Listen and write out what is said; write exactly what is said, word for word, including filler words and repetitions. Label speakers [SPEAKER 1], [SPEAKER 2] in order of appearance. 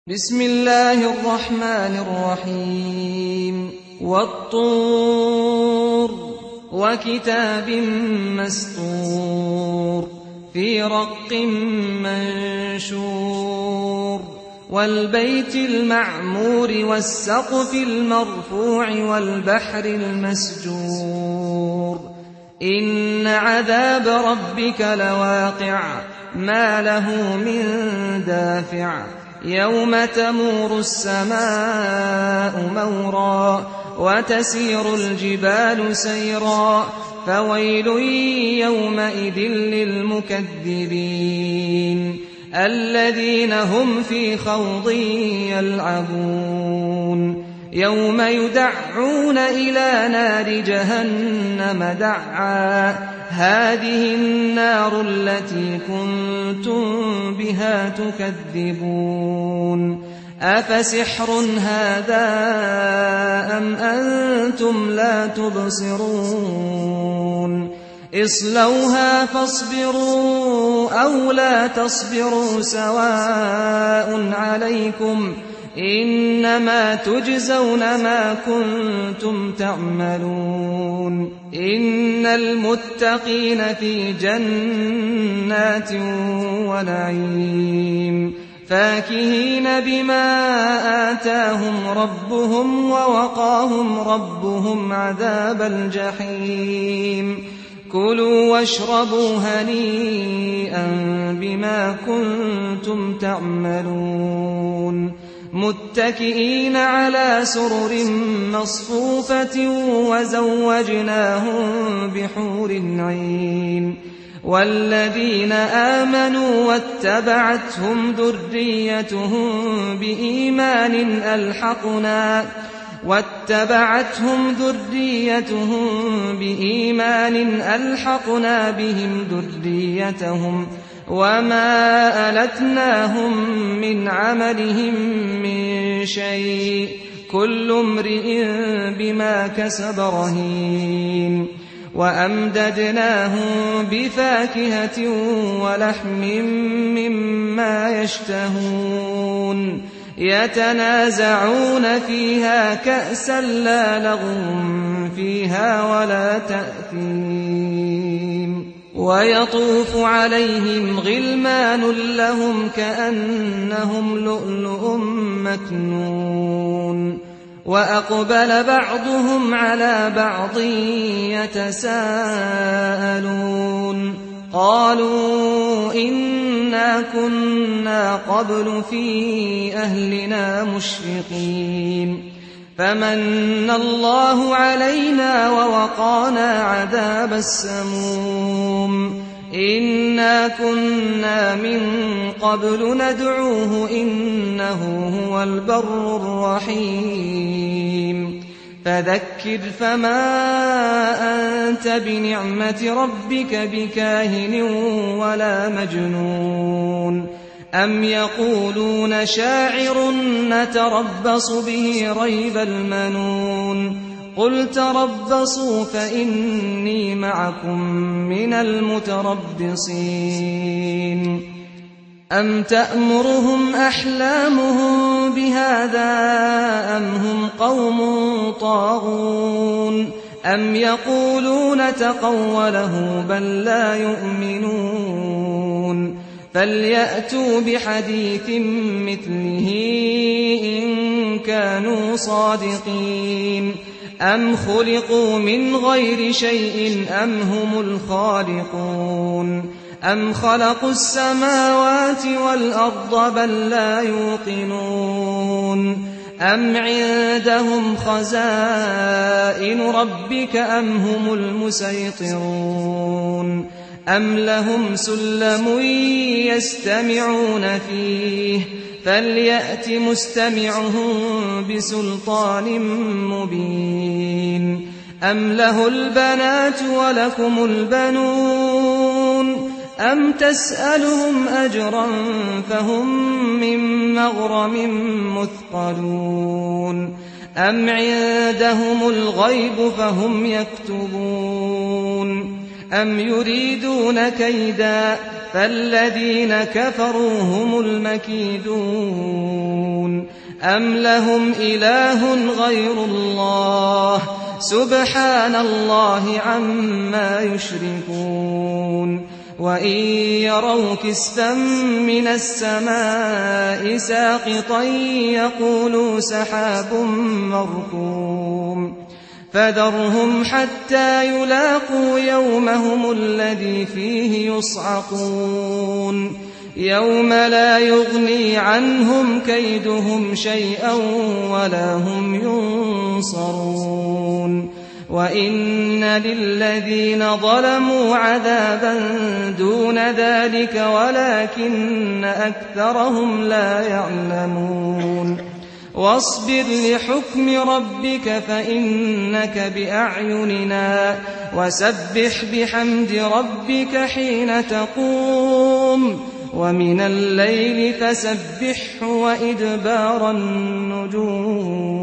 [SPEAKER 1] بسم الله الرحمن الرحيم والطور وكتاب مسطور في رق منشور والبيت المعمور والسقف المرفوع والبحر المسجور إن عذاب ربك لواقع ما له من دافع يوم تمور السماء مورا وتسير الجبال سيرا فويل يومئذ للمكذبين الذين هم في خوض يلعبون يوم يدعون إلى نار جهنم دعا هذه النار التي كنتم بها تكذبون أفسحر هذا أم أنتم لا تبصرون اصلوها فاصبروا أو لا تصبروا سواء عليكم إنما تجزون ما كنتم تعملون إن المتقين في جنات ونعيم فاكهين بما آتاهم ربهم ووقاهم ربهم عذاب الجحيم كلوا واشربوا هنيئا بما كنتم تعملون متكئين على سرر مصفوفة وزوجناهم بحور عين والذين آمنوا واتبعتهم ذريتهم بإيمان ألحقنا واتبعتهم ذريتهم بإيمان ألحقنا بهم ذريتهم وما ألتناهم من عملهم من شيء كل امرئ بما كسب رهين وأمددناهم بفاكهة ولحم مما يشتهون يتنازعون فيها كأسا لا لغو فيها ولا تأثيم ويطوف عليهم غلمان لهم كأنهم لؤلؤ مكنون وأقبل بعضهم على بعض يتساءلون قالوا إنا كنا قبل في أهلنا مشفقين فمن الله علينا ووقانا عذاب السموم إنا كنا من قبل ندعوه إنه هو البر الرحيم فذكر فما أنت بنعمة ربك بكاهن ولا مجنون أم يقولون شاعر نتربص به ريب المنون قل تربصوا فإني معكم من المتربصين أم تأمرهم أحلامهم بهذا أم هم قوم طاغون أم يقولون تقوله بل لا يؤمنون فليأتوا بحديث مثله إن كانوا صادقين أم خلقوا من غير شيء أم هم الخالقون أم خلقوا السماوات والأرض بل لا يوقنون أم عندهم خزائن ربك أم هم المسيطرون أم لهم سلم يستمعون فيه فليأت مستمعهم بسلطان مبين أم له البنات ولكم البنون أم تسألهم أجرا فهم من مغرم مثقلون أم عندهم الغيب فهم يكتبون أم يريدون كيدا فالذين كفروا هم المكيدون أَمْ لَهُمْ إِلَٰهٌ غَيْرُ اللَّهِ سُبْحَانَ اللَّهِ عَمَّا يُشْرِكُونَ وَإِن يَرَوْا كِسْفًا مِّنَ السَّمَاءِ سَاقِطًا يَقُولُوا سَحَابٌ مَّرْكُومٌ فَذَرْهُمْ حَتَّىٰ يُلَاقُوا يَوْمَهُمُ الَّذِي فِيهِ يُصْعَقُونَ يَوْمَ لَا يُغْنِي عَنْهُمْ كَيْدُهُمْ شَيْئًا وَلَا هُمْ يُنصَرُونَ وَإِنَّ لِلَّذِينَ ظَلَمُوا عَذَابًا دُونَ ذَلِكَ وَلَٰكِنَّ أَكْثَرَهُمْ لَا يَعْلَمُونَ وَاصْبِرْ لِحُكْمِ رَبِّكَ فَإِنَّكَ بِأَعْيُنِنَا وَسَبِّحْ بِحَمْدِ رَبِّكَ حِينَ تَقُومُ وَمِنَ اللَّيْلِ فَسَبِّحْهُ وَإِدْبَارَ النُّجُومِ